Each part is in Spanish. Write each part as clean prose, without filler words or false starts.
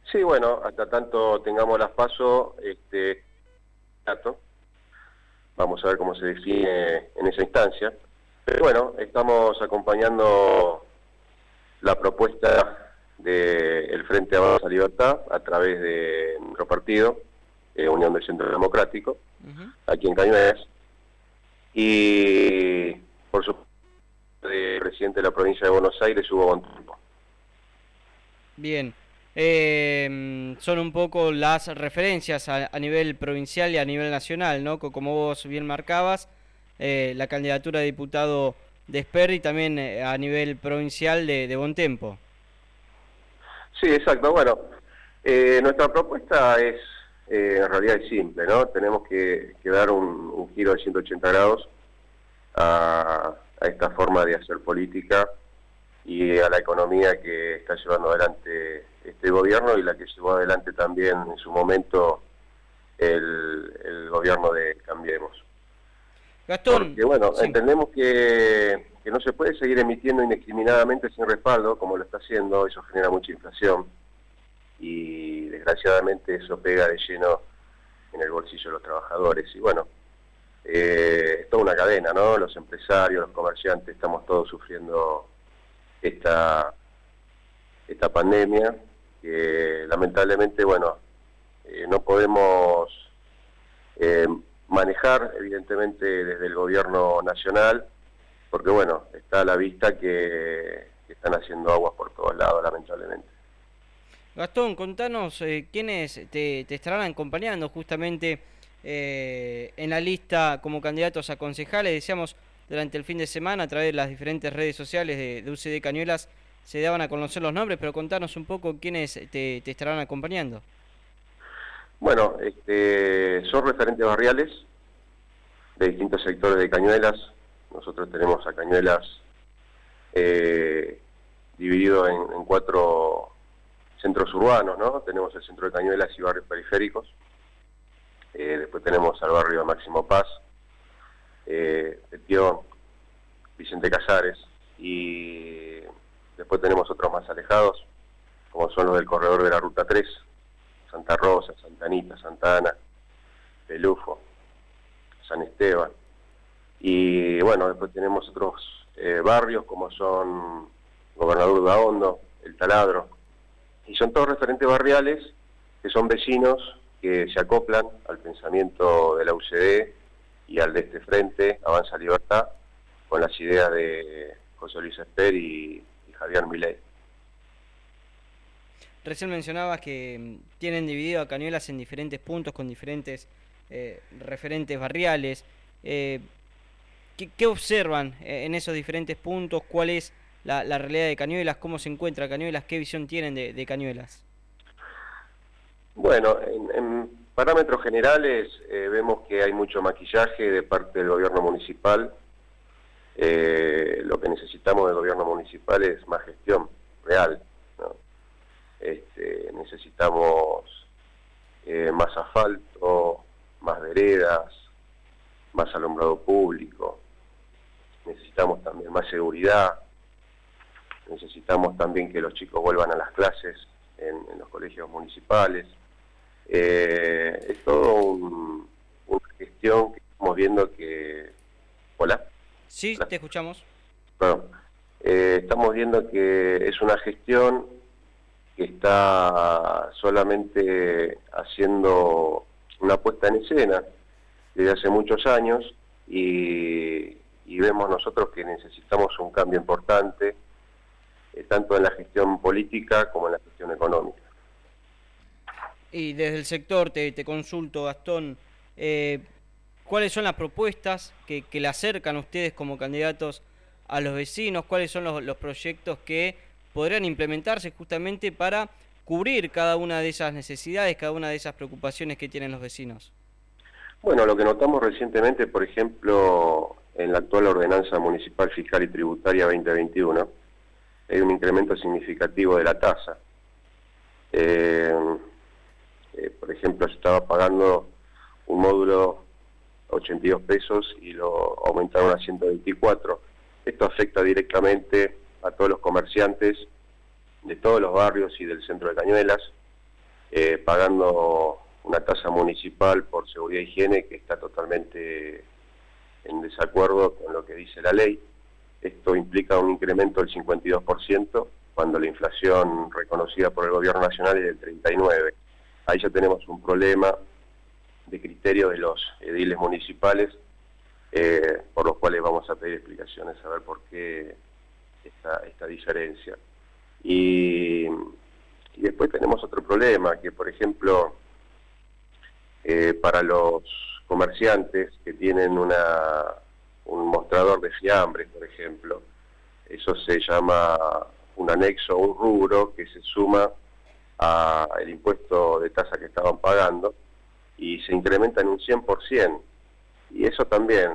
Sí, bueno, hasta tanto tengamos las PASO, vamos a ver cómo se define en esa instancia. Pero bueno, estamos acompañando la propuesta del Frente Avanza Libertad a través de nuestro partido, Unión del Centro Democrático, aquí en Cañuelas, y por supuesto el presidente de la provincia de Buenos Aires, Hugo Bontempo. Bien. Son un poco las referencias a nivel provincial y a nivel nacional, ¿no? Como vos bien marcabas, la candidatura de diputado de Esper y también a nivel provincial de Bontempo. Sí, exacto. Bueno, nuestra propuesta es, en realidad es simple, ¿no? Tenemos que dar un giro de 180 grados a esta forma de hacer política y a la economía que está llevando adelante este gobierno y la que llevó adelante también en su momento el gobierno de Cambiemos. Gastón, Porque bueno, sí. entendemos que no se puede seguir emitiendo indiscriminadamente sin respaldo, como lo está haciendo, eso genera mucha inflación y desgraciadamente eso pega de lleno en el bolsillo de los trabajadores. Y bueno, es toda una cadena, ¿no? Los empresarios, los comerciantes, estamos todos sufriendo esta pandemia, que lamentablemente, bueno, no podemos manejar, evidentemente, desde el gobierno nacional, porque, bueno, está a la vista que están haciendo aguas por todos lados, lamentablemente. Gastón, contanos quiénes te estarán acompañando justamente en la lista como candidatos a concejales. Decíamos, durante el fin de semana, a través de las diferentes redes sociales de UCD Cañuelas, se daban a conocer los nombres, pero contanos un poco quiénes te estarán acompañando. Bueno, son referentes barriales de distintos sectores de Cañuelas. Nosotros tenemos a Cañuelas dividido en 4 centros urbanos, ¿no? Tenemos el centro de Cañuelas y barrios periféricos. Después tenemos al barrio Máximo Paz, Petión, Vicente Casares, y después tenemos otros más alejados, como son los del corredor de la Ruta 3, Santa Rosa, Santa Anita, Santa Ana, Pelufo, San Esteban. Y bueno, después tenemos otros barrios como son Gobernador Dahondo, El Taladro, y son todos referentes barriales que son vecinos que se acoplan al pensamiento de la UCD y al de este frente, Avanza Libertad, con las ideas de José Luis Esper y Javier Milei. Recién mencionabas que tienen dividido a Cañuelas en diferentes puntos con diferentes referentes barriales. ¿Qué observan en esos diferentes puntos? ¿Cuál es la realidad de Cañuelas? ¿Cómo se encuentra Cañuelas? ¿Qué visión tienen de Cañuelas? Bueno, en parámetros generales vemos que hay mucho maquillaje de parte del gobierno municipal. Lo que necesitamos del gobierno municipal es más gestión real, ¿no? Necesitamos más asfalto, más veredas, más alumbrado público, necesitamos también más seguridad, necesitamos también que los chicos vuelvan a las clases en los colegios municipales. Es todo una gestión que estamos viendo que... ¿Hola? Sí, ¿Hola? te escuchamos. Bueno, estamos viendo que es una gestión que está solamente haciendo una puesta en escena desde hace muchos años y vemos nosotros que necesitamos un cambio importante, tanto en la gestión política como en la gestión económica. Y desde el sector te consulto, Gastón, ¿cuáles son las propuestas que le acercan a ustedes como candidatos a los vecinos? ¿Cuáles son los proyectos que podrían implementarse justamente para cubrir cada una de esas necesidades, cada una de esas preocupaciones que tienen los vecinos? Bueno, lo que notamos recientemente, por ejemplo, en la actual Ordenanza Municipal Fiscal y Tributaria 2021, hay un incremento significativo de la tasa. Por ejemplo, se estaba pagando un módulo 82 pesos y lo aumentaron a 124. Esto afecta directamente a todos los comerciantes de todos los barrios y del centro de Cañuelas. pagando una tasa municipal por seguridad e higiene que está totalmente en desacuerdo con lo que dice la ley. Esto implica un incremento del 52% cuando la inflación reconocida por el gobierno nacional es del 39%. Ahí ya tenemos un problema de criterio de los ediles municipales, por los cuales vamos a pedir explicaciones a ver por qué esta diferencia. Y después tenemos otro problema, que por ejemplo, para los comerciantes que tienen un mostrador de fiambres, por ejemplo, eso se llama un anexo o un rubro que se suma al impuesto de tasa que estaban pagando y se incrementa en un 100%. Y eso también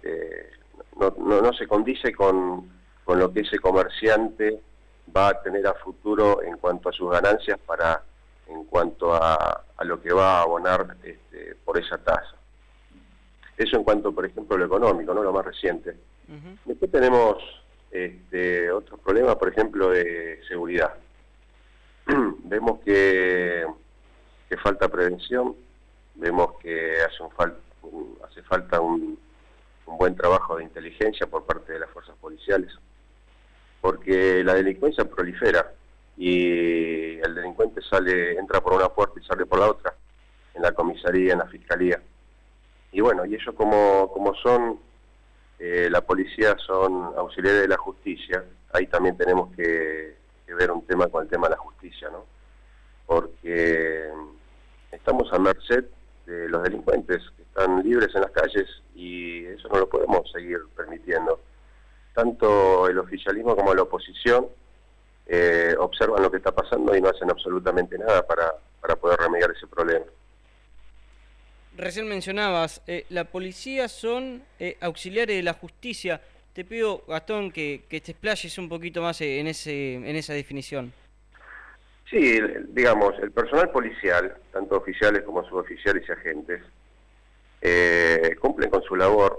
no se condice con lo que ese comerciante va a tener a futuro en cuanto a sus ganancias en cuanto a lo que va a abonar por esa tasa. Eso en cuanto, por ejemplo, a lo económico, ¿no? Lo más reciente. Uh-huh. Después tenemos otros problemas, por ejemplo, de seguridad. Vemos que falta prevención, vemos que hace falta un buen trabajo de inteligencia por parte de las fuerzas policiales, porque la delincuencia prolifera y el delincuente entra por una puerta y sale por la otra, en la comisaría, en la fiscalía. Y bueno, y ellos como son, la policía son auxiliares de la justicia, ahí también tenemos que ver un tema con el tema de la justicia, ¿no? Porque estamos a merced de los delincuentes que están libres en las calles y eso no lo podemos seguir permitiendo. Tanto el oficialismo como la oposición observan lo que está pasando y no hacen absolutamente nada para poder remediar ese problema. Recién mencionabas, la policía son auxiliares de la justicia. Te pido, Gastón, que te explayes un poquito más en esa definición. Sí, digamos, el personal policial, tanto oficiales como suboficiales y agentes, cumplen con su labor,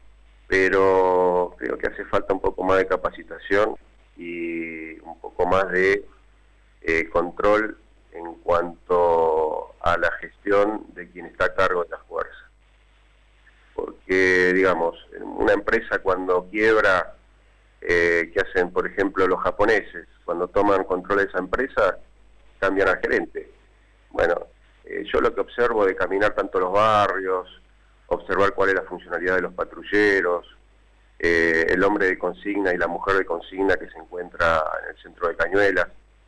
pero creo que hace falta un poco más de capacitación y un poco más de control en cuanto a la gestión de quien está a cargo de las fuerzas. Porque, digamos, una empresa cuando quiebra, ¿qué hacen, por ejemplo, los japoneses? Cuando toman control de esa empresa, cambian al gerente. Bueno, yo lo que observo de caminar tanto los barrios, observar cuál es la funcionalidad de los patrulleros, el hombre de consigna y la mujer de consigna que se encuentra en el centro de Cañuelas,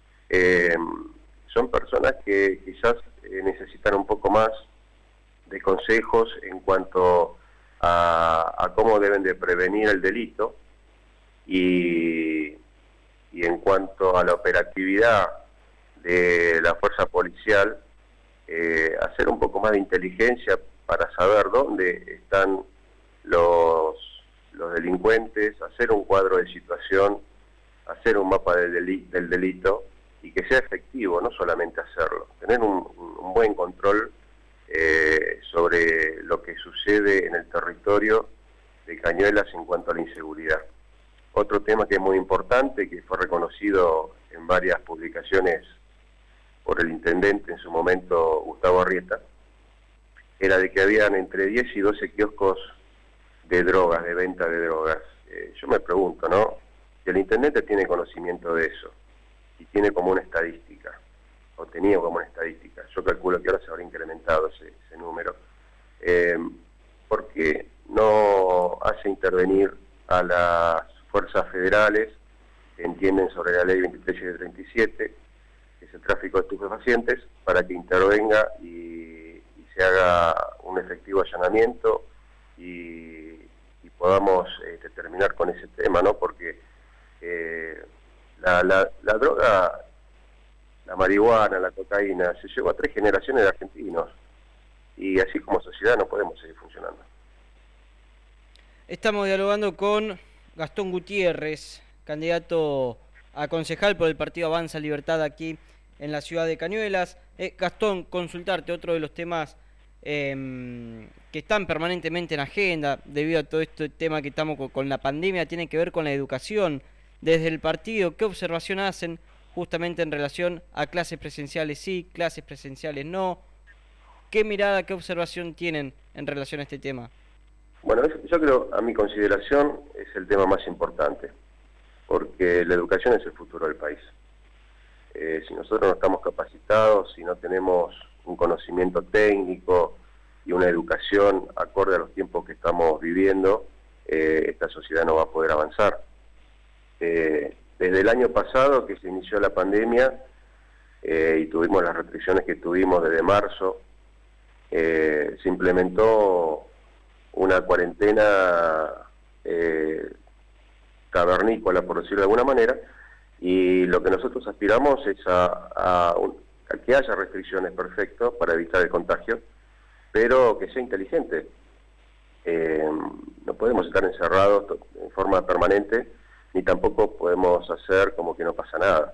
son personas que quizás necesitan un poco más de consejos en cuanto a cómo deben de prevenir el delito y en cuanto a la operatividad de la fuerza policial, hacer un poco más de inteligencia para saber dónde están los delincuentes, hacer un cuadro de situación, hacer un mapa del delito y que sea efectivo, no solamente hacerlo, tener un buen control sobre lo que sucede en el territorio de Cañuelas en cuanto a la inseguridad. Otro tema que es muy importante, que fue reconocido en varias publicaciones por el intendente en su momento, Gustavo Arrieta, era de que habían entre 10 y 12 kioscos de drogas, de venta de drogas. Yo me pregunto, ¿no? Si el intendente tiene conocimiento de eso y tiene como una estadística, o tenía como una estadística, yo calculo que ahora se habrá incrementado ese número, ¿por qué no hace intervenir a las fuerzas federales que entienden sobre la ley 23 y 37, que es el tráfico de estupefacientes, para que intervenga y se haga un efectivo allanamiento y podamos terminar con ese tema, ¿no? Porque la droga, la marihuana, la cocaína, se llevó a 3 generaciones de argentinos y así como sociedad no podemos seguir funcionando. Estamos dialogando con Gastón Gutiérrez, candidato a concejal por el partido Avanza Libertad aquí en la ciudad de Cañuelas. Gastón, consultarte otro de los temas que están permanentemente en agenda debido a todo este tema que estamos con la pandemia, tiene que ver con la educación. Desde el partido, ¿qué observación hacen? ¿Cómo deben de prevenir el delito? Y justamente en relación a clases presenciales sí, clases presenciales no. ¿Qué mirada, qué observación tienen en relación a este tema? Bueno, yo creo, a mi consideración, es el tema más importante, porque la educación es el futuro del país. Si nosotros no estamos capacitados, si no tenemos un conocimiento técnico y una educación acorde a los tiempos que estamos viviendo, esta sociedad no va a poder avanzar. Desde el año pasado que se inició la pandemia y tuvimos las restricciones que tuvimos desde marzo, se implementó una cuarentena cavernícola, por decirlo de alguna manera, y lo que nosotros aspiramos es a que haya restricciones, perfecto, para evitar el contagio, pero que sea inteligente. No podemos estar encerrados en forma permanente, ni tampoco podemos hacer como que no pasa nada.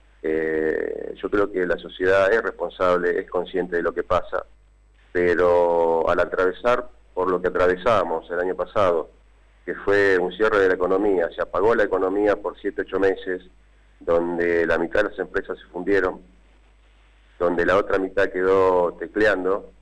Yo creo que la sociedad es responsable, es consciente de lo que pasa, pero al atravesar por lo que atravesábamos el año pasado, que fue un cierre de la economía, se apagó la economía por 7, 8 meses, donde la mitad de las empresas se fundieron, donde la otra mitad quedó tecleando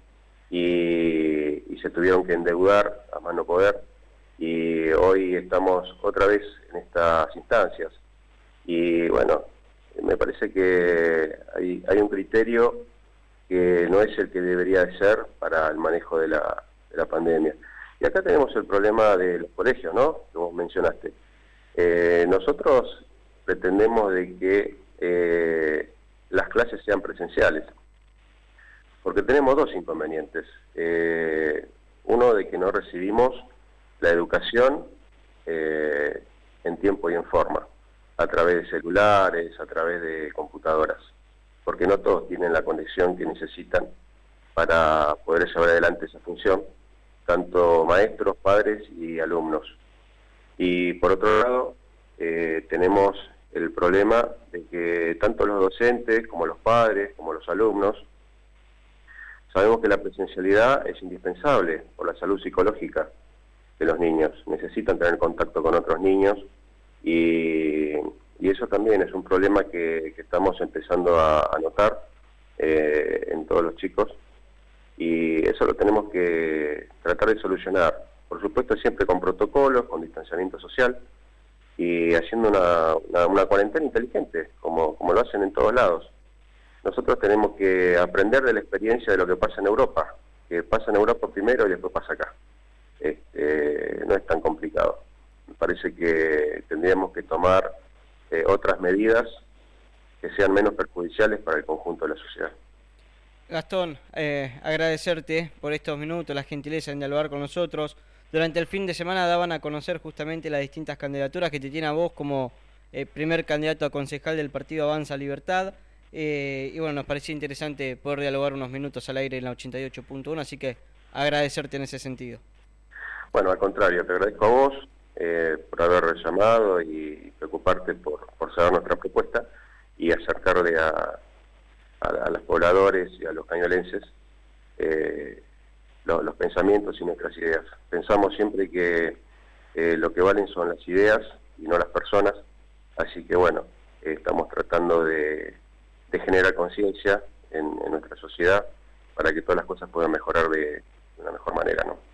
y se tuvieron que endeudar a más no poder, y hoy estamos otra vez en estas instancias. Y bueno, me parece que hay un criterio que no es el que debería de ser para el manejo de la pandemia. Y acá tenemos el problema de los colegios, ¿no?, que vos mencionaste. Nosotros pretendemos de que las clases sean presenciales, porque tenemos dos inconvenientes. Uno, de que no recibimos la educación en tiempo y en forma, a través de celulares, a través de computadoras, porque no todos tienen la conexión que necesitan para poder llevar adelante esa función, tanto maestros, padres y alumnos. Y por otro lado, tenemos el problema de que tanto los docentes, como los padres, como los alumnos, sabemos que la presencialidad es indispensable por la salud psicológica de los niños. Necesitan tener contacto con otros niños y eso también es un problema que estamos empezando a notar en todos los chicos, y eso lo tenemos que tratar de solucionar. Por supuesto, siempre con protocolos, con distanciamiento social y haciendo una cuarentena inteligente, como lo hacen en todos lados. Nosotros tenemos que aprender de la experiencia de lo que pasa en Europa, que pasa en Europa primero y después pasa acá. No es tan complicado. Me parece que tendríamos que tomar otras medidas que sean menos perjudiciales para el conjunto de la sociedad. Gastón, agradecerte por estos minutos, la gentileza en dialogar con nosotros. Durante el fin de semana daban a conocer justamente las distintas candidaturas que te tiene a vos como primer candidato a concejal del partido Avanza Libertad. Y bueno, nos parecía interesante poder dialogar unos minutos al aire en la 88.1, así que agradecerte en ese sentido. Bueno, al contrario, te agradezco a vos por haber llamado y preocuparte por saber nuestra propuesta y acercarle a los pobladores y a los cañolenses los pensamientos y nuestras ideas. Pensamos siempre que lo que valen son las ideas y no las personas, así que bueno, estamos tratando de generar conciencia en nuestra sociedad para que todas las cosas puedan mejorar de una mejor manera, ¿no?